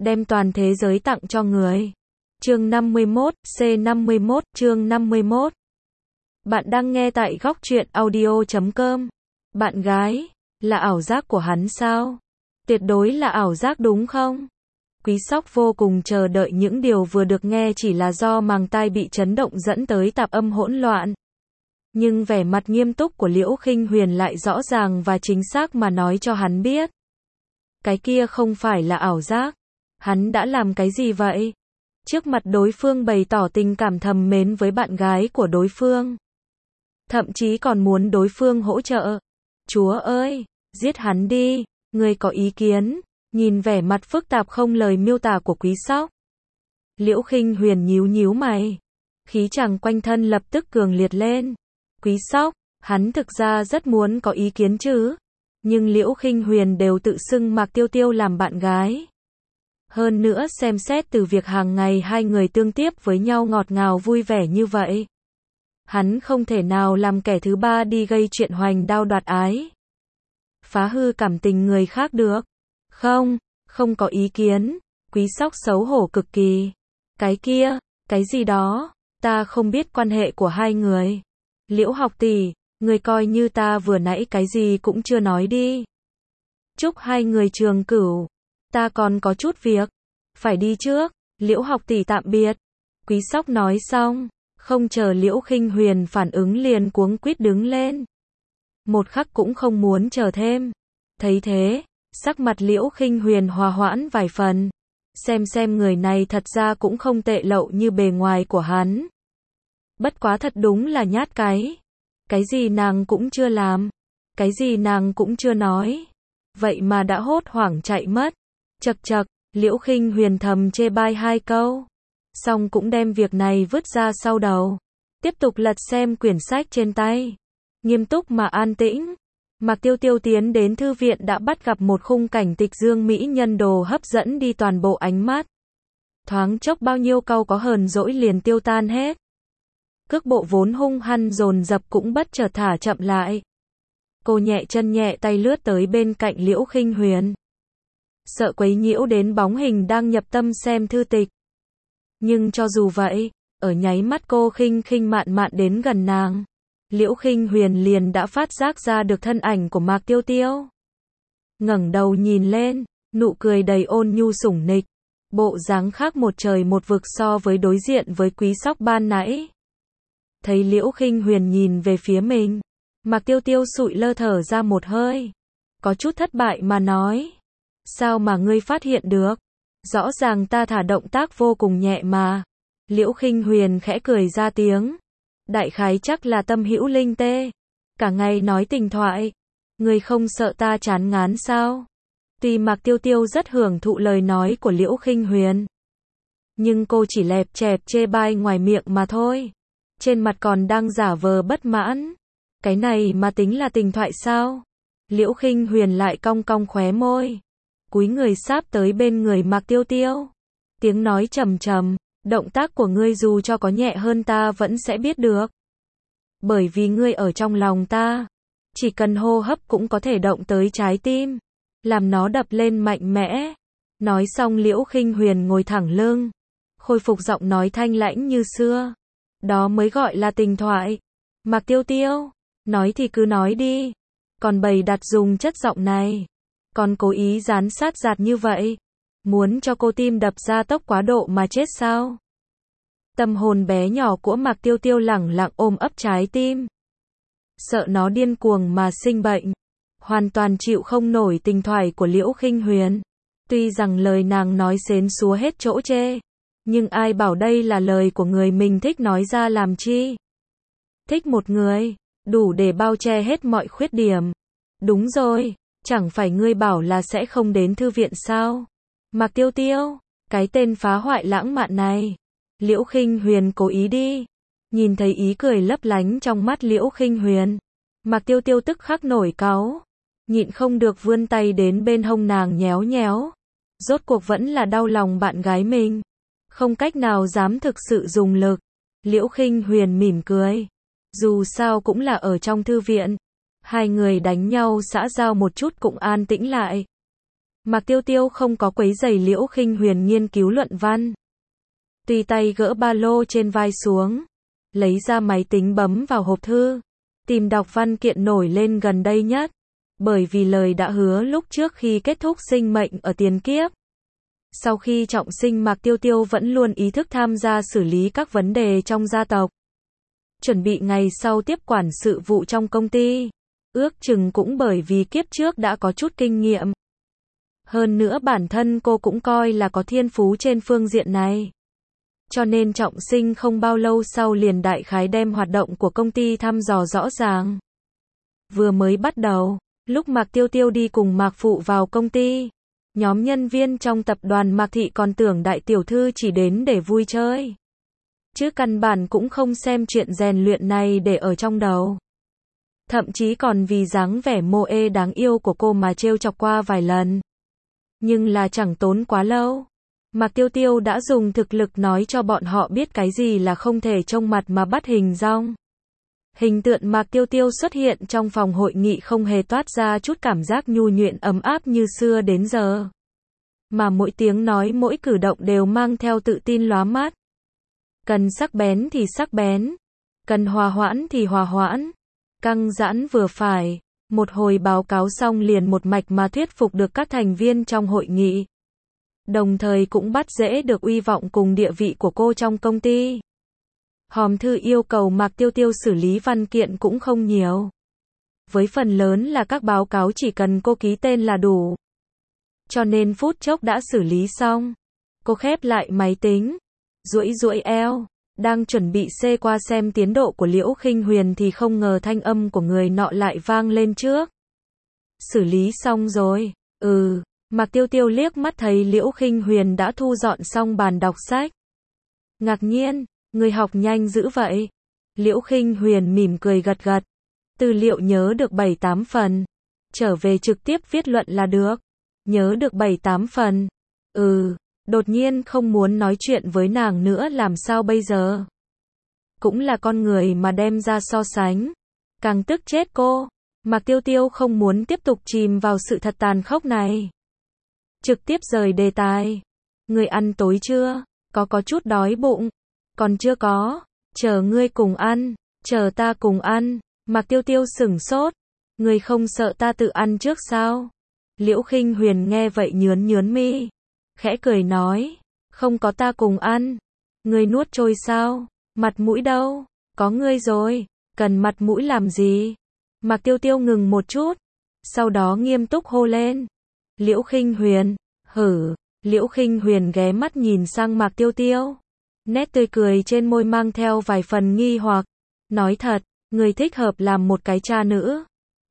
đem toàn thế giới tặng cho người. Chương 51, C51, chương 51. Bạn đang nghe tại góc truyện audio.com. Bạn gái, là ảo giác của hắn sao? Tuyệt đối là ảo giác đúng không? Quý Sóc vô cùng chờ đợi những điều vừa được nghe chỉ là do màng tai bị chấn động dẫn tới tạp âm hỗn loạn. Nhưng vẻ mặt nghiêm túc của Liễu Khinh Huyền lại rõ ràng và chính xác mà nói cho hắn biết. Cái kia không phải là ảo giác. Hắn đã làm cái gì vậy? Trước mặt đối phương bày tỏ tình cảm thầm mến với bạn gái của đối phương. Thậm chí còn muốn đối phương hỗ trợ. Chúa ơi, giết hắn đi, người có ý kiến? Nhìn vẻ mặt phức tạp không lời miêu tả của Quý Sóc. Liễu Khinh Huyền nhíu nhíu mày. Khí chàng quanh thân lập tức cường liệt lên. Quý Sóc, hắn thực ra rất muốn có ý kiến chứ. Nhưng Liễu Khinh Huyền đều tự xưng Mạc Tiêu Tiêu làm bạn gái. Hơn nữa xem xét từ việc hàng ngày hai người tương tiếp với nhau ngọt ngào vui vẻ như vậy. Hắn không thể nào làm kẻ thứ ba đi gây chuyện hoành đao đoạt ái. Phá hư cảm tình người khác được. Không có ý kiến. Quý Sóc xấu hổ cực kỳ. Cái kia, cái gì đó, ta không biết quan hệ của hai người. Liễu học tỷ, người coi như ta vừa nãy cái gì cũng chưa nói đi. Chúc hai người trường cửu. Ta còn có chút việc. Phải đi trước. Liễu học tỷ tạm biệt. Quý Sóc nói xong. Không chờ Liễu Khinh Huyền phản ứng liền cuống quýt đứng lên. Một khắc cũng không muốn chờ thêm. Thấy thế, sắc mặt Liễu Khinh Huyền hòa hoãn vài phần. Xem người này thật ra cũng không tệ lậu như bề ngoài của hắn. Bất quá thật đúng là nhát cái. Cái gì nàng cũng chưa làm. Cái gì nàng cũng chưa nói. Vậy mà đã hốt hoảng chạy mất. Chậc, Liễu Khinh Huyền thầm chê bai hai câu. Xong cũng đem việc này vứt ra sau đầu. Tiếp tục lật xem quyển sách trên tay. Nghiêm túc mà an tĩnh. Mạc Tiêu Tiêu tiến đến thư viện đã bắt gặp một khung cảnh tịch dương mỹ nhân đồ hấp dẫn đi toàn bộ ánh mắt. Thoáng chốc bao nhiêu câu có hờn dỗi liền tiêu tan hết. Cước bộ vốn hung hăng dồn dập cũng bất chợt thả chậm lại. Cô nhẹ chân nhẹ tay lướt tới bên cạnh Liễu Khinh Huyền. Sợ quấy nhiễu đến bóng hình đang nhập tâm xem thư tịch. Nhưng cho dù vậy, ở nháy mắt cô khinh mạn đến gần nàng. Liễu Khinh Huyền liền đã phát giác ra được thân ảnh của Mạc Tiêu Tiêu. Ngẩng đầu nhìn lên, nụ cười đầy ôn nhu sủng nịch. Bộ dáng khác một trời một vực so với đối diện với Quý Sóc ban nãy. Thấy Liễu Khinh Huyền nhìn về phía mình. Mạc Tiêu Tiêu sụi lơ thở ra một hơi. Có chút thất bại mà nói. Sao mà ngươi phát hiện được? Rõ ràng ta thả động tác vô cùng nhẹ mà. Liễu Khinh Huyền khẽ cười ra tiếng. Đại khái chắc là tâm hữu linh tê. Cả ngày nói tình thoại. Ngươi không sợ ta chán ngán sao? Tuy Mạc Tiêu Tiêu rất hưởng thụ lời nói của Liễu Khinh Huyền. Nhưng cô chỉ lẹp chẹp chê bai ngoài miệng mà thôi. Trên mặt còn đang giả vờ bất mãn. Cái này mà tính là tình thoại sao? Liễu Khinh Huyền lại cong cong khóe môi. Cúi người sáp tới bên người Mạc Tiêu Tiêu. Tiếng nói trầm trầm. Động tác của ngươi dù cho có nhẹ hơn ta vẫn sẽ biết được. Bởi vì ngươi ở trong lòng ta. Chỉ cần hô hấp cũng có thể động tới trái tim. Làm nó đập lên mạnh mẽ. Nói xong Liễu Khinh Huyền ngồi thẳng lưng. Khôi phục giọng nói thanh lãnh như xưa. Đó mới gọi là tình thoại. Mạc Tiêu Tiêu. Nói thì cứ nói đi. Còn bày đặt dùng chất giọng này. Còn cố ý dán sát giạt như vậy. Muốn cho cô tim đập ra tốc quá độ mà chết sao? Tâm hồn bé nhỏ của Mạc Tiêu Tiêu lẳng lặng ôm ấp trái tim. Sợ nó điên cuồng mà sinh bệnh. Hoàn toàn chịu không nổi tình thoại của Liễu Khinh Huyền. Tuy rằng lời nàng nói xến xúa hết chỗ chê. Nhưng ai bảo đây là lời của người mình thích nói ra làm chi? Thích một người, đủ để bao che hết mọi khuyết điểm. Đúng rồi, chẳng phải ngươi bảo là sẽ không đến thư viện sao? Mạc Tiêu Tiêu, cái tên phá hoại lãng mạn này. Liễu Khinh Huyền cố ý đi. Nhìn thấy ý cười lấp lánh trong mắt Liễu Khinh Huyền. Mạc Tiêu Tiêu tức khắc nổi cáu. Nhịn không được vươn tay đến bên hông nàng nhéo nhéo. Rốt cuộc vẫn là đau lòng bạn gái mình. Không cách nào dám thực sự dùng lực. Liễu Khinh Huyền mỉm cười. Dù sao cũng là ở trong thư viện. Hai người đánh nhau xã giao một chút cũng an tĩnh lại. Mạc Tiêu Tiêu không có quấy rầy Liễu Khinh Huyền nghiên cứu luận văn. Tùy tay gỡ ba lô trên vai xuống, lấy ra máy tính bấm vào hộp thư, tìm đọc văn kiện nổi lên gần đây nhất, bởi vì lời đã hứa lúc trước khi kết thúc sinh mệnh ở tiền kiếp. Sau khi trọng sinh, Mạc Tiêu Tiêu vẫn luôn ý thức tham gia xử lý các vấn đề trong gia tộc, chuẩn bị ngày sau tiếp quản sự vụ trong công ty. Ước chừng cũng bởi vì kiếp trước đã có chút kinh nghiệm. Hơn nữa bản thân cô cũng coi là có thiên phú trên phương diện này. Cho nên trọng sinh không bao lâu sau liền đại khái đem hoạt động của công ty thăm dò rõ ràng. Vừa mới bắt đầu, lúc Mạc Tiêu Tiêu đi cùng Mạc Phụ vào công ty, nhóm nhân viên trong tập đoàn Mạc Thị còn tưởng đại tiểu thư chỉ đến để vui chơi, chứ căn bản cũng không xem chuyện rèn luyện này để ở trong đầu. Thậm chí còn vì dáng vẻ mô ê đáng yêu của cô mà trêu chọc qua vài lần. Nhưng là chẳng tốn quá lâu, Mạc Tiêu Tiêu đã dùng thực lực nói cho bọn họ biết cái gì là không thể trông mặt mà bắt hình dong. Hình tượng Mạc Tiêu Tiêu xuất hiện trong phòng hội nghị không hề toát ra chút cảm giác nhu nhuyễn ấm áp như xưa đến giờ. Mà mỗi tiếng nói mỗi cử động đều mang theo tự tin lóa mắt. Cần sắc bén thì sắc bén, cần hòa hoãn thì hòa hoãn, căng giãn vừa phải. Một hồi báo cáo xong liền một mạch mà thuyết phục được các thành viên trong hội nghị. Đồng thời cũng bắt dễ được uy vọng cùng địa vị của cô trong công ty. Hòm thư yêu cầu Mạc Tiêu Tiêu xử lý văn kiện cũng không nhiều. Với phần lớn là các báo cáo chỉ cần cô ký tên là đủ. Cho nên phút chốc đã xử lý xong. Cô khép lại máy tính, duỗi eo, đang chuẩn bị xê qua xem tiến độ của Liễu Khinh Huyền thì không ngờ thanh âm của người nọ lại vang lên trước. Xử lý xong rồi. Mạc Tiêu Tiêu liếc mắt thấy Liễu Khinh Huyền đã thu dọn xong bàn đọc sách. Ngạc nhiên, người học nhanh dữ vậy. Liễu Khinh Huyền mỉm cười gật gật. Tư liệu nhớ được 7-8 phần. Trở về trực tiếp viết luận là được. Nhớ được 7-8 phần. Đột nhiên không muốn nói chuyện với nàng nữa làm sao bây giờ. Cũng là con người mà đem ra so sánh. Càng tức chết cô. Mạc Tiêu Tiêu không muốn tiếp tục chìm vào sự thật tàn khốc này. Trực tiếp rời đề tài. Ngươi ăn tối chưa? Có chút đói bụng. Còn chưa có. Chờ ngươi cùng ăn. Chờ ta cùng ăn. Mạc Tiêu Tiêu sửng sốt. Ngươi không sợ ta tự ăn trước sao? Liễu Khinh Huyền nghe vậy nhướng mi. Khẽ cười nói. Không có ta cùng ăn. Ngươi nuốt trôi sao? Mặt mũi đâu? Có ngươi rồi. Cần mặt mũi làm gì? Mạc Tiêu Tiêu ngừng một chút. Sau đó nghiêm túc hô lên. Liễu Khinh Huyền. Liễu Khinh Huyền ghé mắt nhìn sang Mạc Tiêu Tiêu. Nét tươi cười trên môi mang theo vài phần nghi hoặc. Nói thật, người thích hợp làm một cái cha nữ.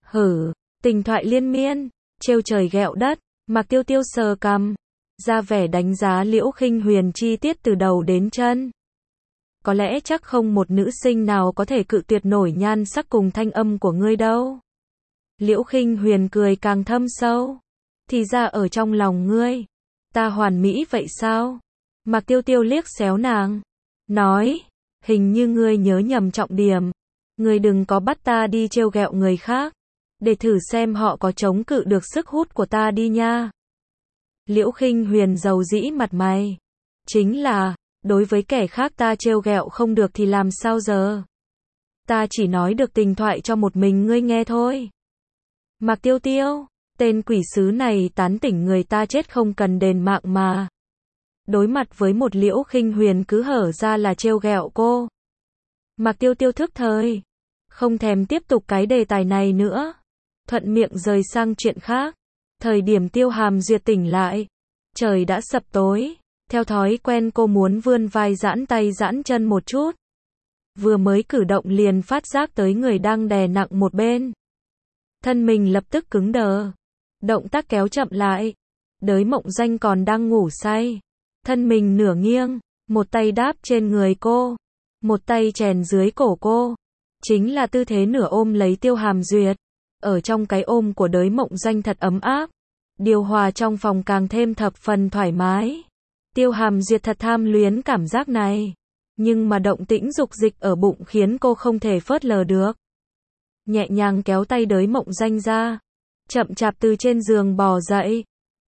Tình thoại liên miên, trêu trời ghẹo đất. Mạc Tiêu Tiêu sờ cằm, ra vẻ đánh giá Liễu Khinh Huyền chi tiết từ đầu đến chân. Có lẽ chắc không một nữ sinh nào có thể cự tuyệt nổi nhan sắc cùng thanh âm của ngươi đâu. Liễu Khinh Huyền cười càng thâm sâu. Thì ra ở trong lòng ngươi, ta hoàn mỹ vậy sao? Mạc Tiêu Tiêu liếc xéo nàng. Nói, hình như ngươi nhớ nhầm trọng điểm. Ngươi đừng có bắt ta đi trêu ghẹo người khác. Để thử xem họ có chống cự được sức hút của ta đi nha. Liễu Khinh Huyền dầu dĩ mặt mày. Chính là, đối với kẻ khác ta trêu ghẹo không được thì làm sao giờ? Ta chỉ nói được tình thoại cho một mình ngươi nghe thôi. Mạc Tiêu Tiêu, tên quỷ sứ này tán tỉnh người ta chết không cần đền mạng mà. Đối mặt với một Liễu Khinh Huyền cứ hở ra là trêu ghẹo cô. Mạc Tiêu Tiêu thức thời, không thèm tiếp tục cái đề tài này nữa. Thuận miệng rời sang chuyện khác. Thời điểm Tiêu Hàm Duyệt tỉnh lại, trời đã sập tối. Theo thói quen cô muốn vươn vai giãn tay giãn chân một chút. Vừa mới cử động liền phát giác tới người đang đè nặng một bên. Thân mình lập tức cứng đờ. Động tác kéo chậm lại. Đới Mộng Doanh còn đang ngủ say. Thân mình nửa nghiêng, một tay đáp trên người cô, một tay chèn dưới cổ cô. Chính là tư thế nửa ôm lấy Tiêu Hàm Duyệt. Ở trong cái ôm của Đới Mộng Doanh thật ấm áp. Điều hòa trong phòng càng thêm thập phần thoải mái. Tiêu Hàm Duyệt thật tham luyến cảm giác này. Nhưng mà động tĩnh dục dịch ở bụng khiến cô không thể phớt lờ được. Nhẹ nhàng kéo tay Đới Mộng Doanh ra. Chậm chạp từ trên giường bò dậy.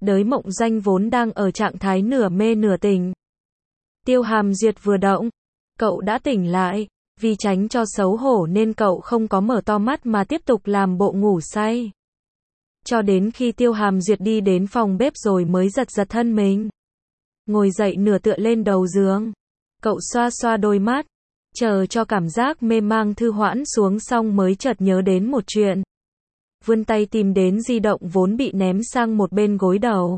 Đới Mộng Doanh vốn đang ở trạng thái nửa mê nửa tỉnh. Tiêu Hàm Duyệt vừa động, cậu đã tỉnh lại, vì tránh cho xấu hổ nên cậu không có mở to mắt mà tiếp tục làm bộ ngủ say. Cho đến khi Tiêu Hàm Duyệt đi đến phòng bếp rồi mới giật giật thân mình. Ngồi dậy nửa tựa lên đầu giường. Cậu xoa xoa đôi mắt, chờ cho cảm giác mê mang thư hoãn xuống xong mới chợt nhớ đến một chuyện. Vươn tay tìm đến di động vốn bị ném sang một bên gối đầu.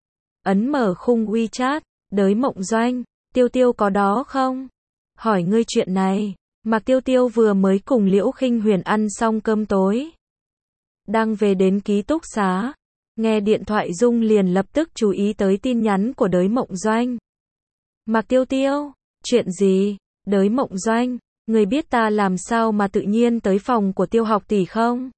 Ấn mở khung WeChat, Đới Mộng Doanh, Tiêu Tiêu có đó không? Hỏi ngươi chuyện này. Mạc Tiêu Tiêu vừa mới cùng Liễu Khinh Huyền ăn xong cơm tối. Đang về đến ký túc xá. Nghe điện thoại rung liền lập tức chú ý tới tin nhắn của Đới Mộng Doanh. Mạc Tiêu Tiêu, chuyện gì? Đới Mộng Doanh, người biết ta làm sao mà tự nhiên tới phòng của Tiêu học tỷ không?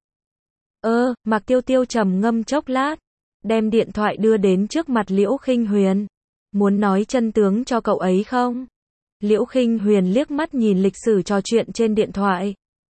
Mạc Tiêu Tiêu trầm ngâm chốc lát, đem điện thoại đưa đến trước mặt Liễu Khinh Huyền. Muốn nói chân tướng cho cậu ấy không? Liễu Khinh Huyền liếc mắt nhìn lịch sử trò chuyện trên điện thoại.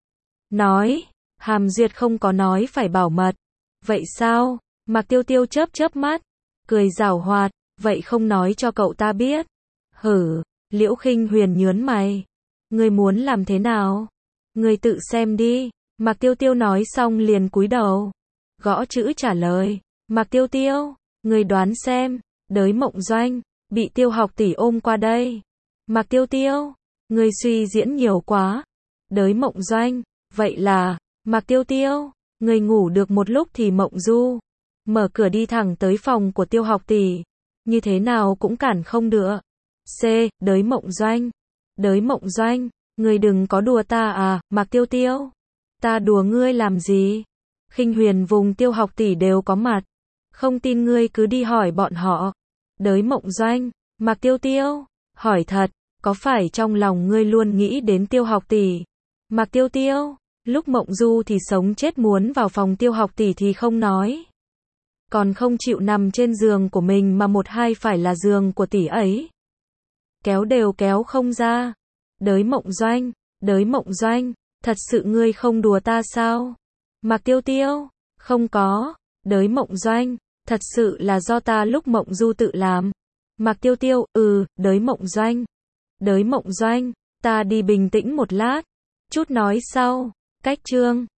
Nói, Hàm Duyệt không có nói phải bảo mật. Vậy sao? Mạc Tiêu Tiêu chớp chớp mắt, cười giảo hoạt, vậy không nói cho cậu ta biết. Hử, Liễu Khinh Huyền nhướng mày. Ngươi muốn làm thế nào? Ngươi tự xem đi. Mạc Tiêu Tiêu nói xong liền cúi đầu, gõ chữ trả lời. Mạc Tiêu Tiêu, ngươi đoán xem, Đới Mộng Doanh, bị Tiêu học tỷ ôm qua đây. Mạc Tiêu Tiêu, ngươi suy diễn nhiều quá. Đới Mộng Doanh, vậy là, Mạc Tiêu Tiêu, ngươi ngủ được một lúc thì mộng du. Mở cửa đi thẳng tới phòng của Tiêu học tỷ. Như thế nào cũng cản không được. Đới Mộng Doanh. Đới Mộng Doanh, ngươi đừng có đùa ta à, Mạc Tiêu Tiêu. Ta đùa ngươi làm gì? Khinh Huyền vùng Tiêu học tỷ đều có mặt. Không tin ngươi cứ đi hỏi bọn họ. Đới Mộng Doanh, Mạc Tiêu Tiêu, hỏi thật, có phải trong lòng ngươi luôn nghĩ đến Tiêu học tỷ? Mạc Tiêu Tiêu, lúc mộng du thì sống chết muốn vào phòng Tiêu học tỷ thì không nói. Còn không chịu nằm trên giường của mình mà một hai phải là giường của tỷ ấy. Kéo đều kéo không ra. Đới Mộng Doanh, thật sự ngươi không đùa ta sao? Mạc Tiêu Tiêu, không có. Đới Mộng Doanh, thật sự là do ta lúc mộng du tự làm. Mạc Tiêu Tiêu, Đới Mộng Doanh, ta đi bình tĩnh một lát. Chút nói sau. Cách chương